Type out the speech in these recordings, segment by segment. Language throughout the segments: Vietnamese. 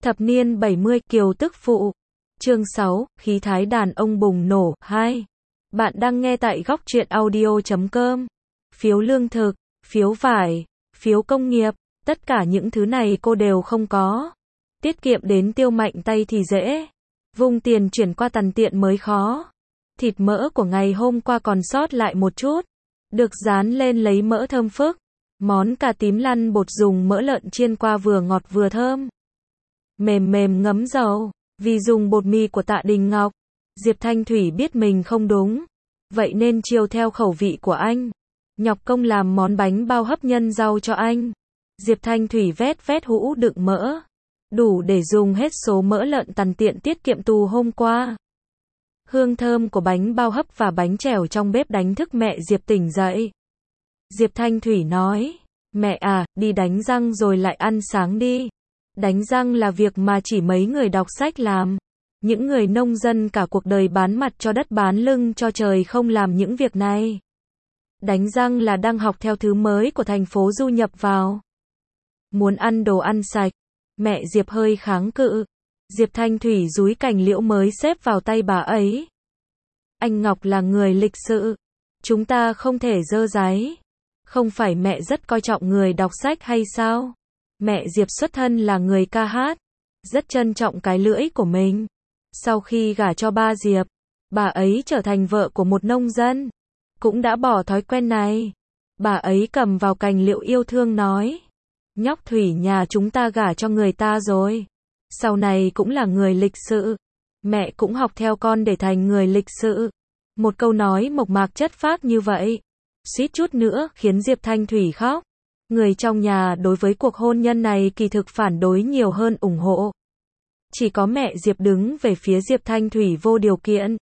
Thập niên 70, Kiều tức phụ. Chương 6, khí thái đàn ông bùng nổ. 2. Bạn đang nghe tại góc truyện audio.com. Phiếu lương thực, phiếu vải, phiếu công nghiệp, tất cả những thứ này cô đều không có. Tiết kiệm đến tiêu mạnh tay thì dễ. Vung tiền chuyển qua tằn tiện mới khó. Thịt mỡ của ngày hôm qua còn sót lại một chút. Được dán lên lấy mỡ thơm phức. Món cà tím lăn bột dùng mỡ lợn chiên qua vừa ngọt vừa thơm. Mềm mềm ngấm dầu. Vì dùng bột mì của Tạ Đình Ngọc, Diệp Thanh Thủy biết mình không đúng. Vậy nên chiều theo khẩu vị của anh. Nhọc công làm món bánh bao hấp nhân rau cho anh. Diệp Thanh Thủy vét vét hũ đựng mỡ. Đủ để dùng hết số mỡ lợn tằn tiện tiết kiệm từ hôm qua. Hương thơm của bánh bao hấp và bánh chèo trong bếp đánh thức mẹ Diệp tỉnh dậy. Diệp Thanh Thủy nói, mẹ à, đi đánh răng rồi lại ăn sáng đi. Đánh răng là việc mà chỉ mấy người đọc sách làm. Những người nông dân cả cuộc đời bán mặt cho đất bán lưng cho trời không làm những việc này. Đánh răng là đang học theo thứ mới của thành phố du nhập vào. Muốn ăn đồ ăn sạch. Mẹ Diệp hơi kháng cự. Diệp Thanh Thủy dúi cành liễu mới xếp vào tay bà ấy. Anh Ngọc là người lịch sự. Chúng ta không thể dơ dáy. Không phải mẹ rất coi trọng người đọc sách hay sao? Mẹ Diệp xuất thân là người ca hát. Rất trân trọng cái lưỡi của mình. Sau khi gả cho ba Diệp, bà ấy trở thành vợ của một nông dân. Cũng đã bỏ thói quen này. Bà ấy cầm vào cành liễu yêu thương nói. Nhóc Thủy nhà chúng ta gả cho người ta rồi. Sau này cũng là người lịch sự. Mẹ cũng học theo con để thành người lịch sự. Một câu nói mộc mạc chất phác như vậy. Suýt chút nữa khiến Diệp Thanh Thủy khóc. Người trong nhà đối với cuộc hôn nhân này kỳ thực phản đối nhiều hơn ủng hộ. Chỉ có mẹ Diệp đứng về phía Diệp Thanh Thủy vô điều kiện.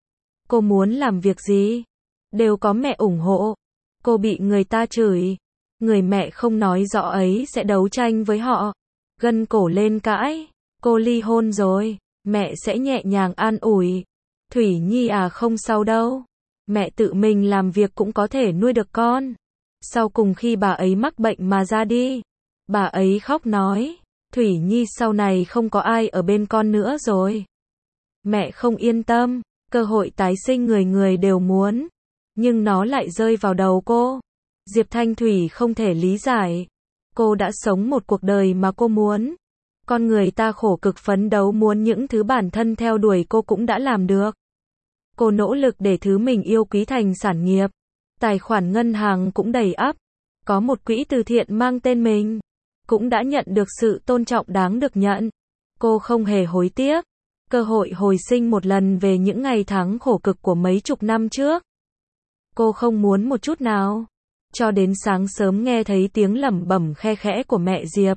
Cô muốn làm việc gì? Đều có mẹ ủng hộ. Cô bị người ta chửi. Người mẹ không nói rõ ấy sẽ đấu tranh với họ. Gân cổ lên cãi. Cô ly hôn rồi. Mẹ sẽ nhẹ nhàng an ủi. Thủy Nhi à không sao đâu. Mẹ tự mình làm việc cũng có thể nuôi được con. Sau cùng khi bà ấy mắc bệnh mà ra đi. Bà ấy khóc nói. Thủy Nhi sau này không có ai ở bên con nữa rồi. Mẹ không yên tâm. Cơ hội tái sinh người người đều muốn. Nhưng nó lại rơi vào đầu cô. Diệp Thanh Thủy không thể lý giải. Cô đã sống một cuộc đời mà cô muốn. Con người ta khổ cực phấn đấu muốn những thứ bản thân theo đuổi cô cũng đã làm được. Cô nỗ lực để thứ mình yêu quý thành sản nghiệp. Tài khoản ngân hàng cũng đầy ắp. Có một quỹ từ thiện mang tên mình. Cũng đã nhận được sự tôn trọng đáng được nhận. Cô không hề hối tiếc. Cơ hội hồi sinh một lần về những ngày tháng khổ cực của mấy chục năm trước. Cô không muốn một chút nào. Cho đến sáng sớm nghe thấy tiếng lẩm bẩm khe khẽ của mẹ Diệp.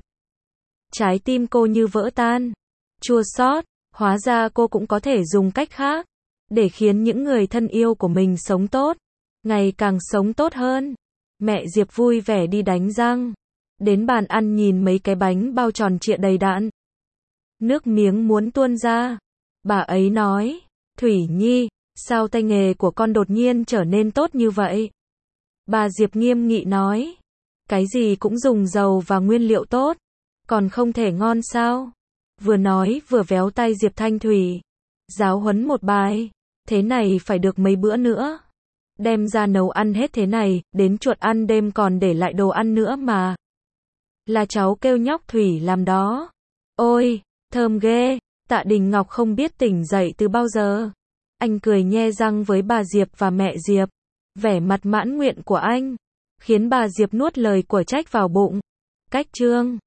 Trái tim cô như vỡ tan. Chua xót, hóa ra cô cũng có thể dùng cách khác. Để khiến những người thân yêu của mình sống tốt. Ngày càng sống tốt hơn. Mẹ Diệp vui vẻ đi đánh răng. Đến bàn ăn nhìn mấy cái bánh bao tròn trịa đầy đặn. Nước miếng muốn tuôn ra. Bà ấy nói. Thủy Nhi, sao tay nghề của con đột nhiên trở nên tốt như vậy? Bà Diệp nghiêm nghị nói. Cái gì cũng dùng dầu và nguyên liệu tốt. Còn không thể ngon sao? Vừa nói vừa véo tay Diệp Thanh Thủy. Giáo huấn một bài. Thế này phải được mấy bữa nữa. Đem ra nấu ăn hết thế này, đến chuột ăn đêm còn để lại đồ ăn nữa mà. Là cháu kêu nhóc Thủy làm đó. Ôi, thơm ghê. Tạ Đình Ngọc không biết tỉnh dậy từ bao giờ. Anh cười nhe răng với bà Diệp và mẹ Diệp. Vẻ mặt mãn nguyện của anh khiến bà Diệp nuốt lời của trách vào bụng. Cách chương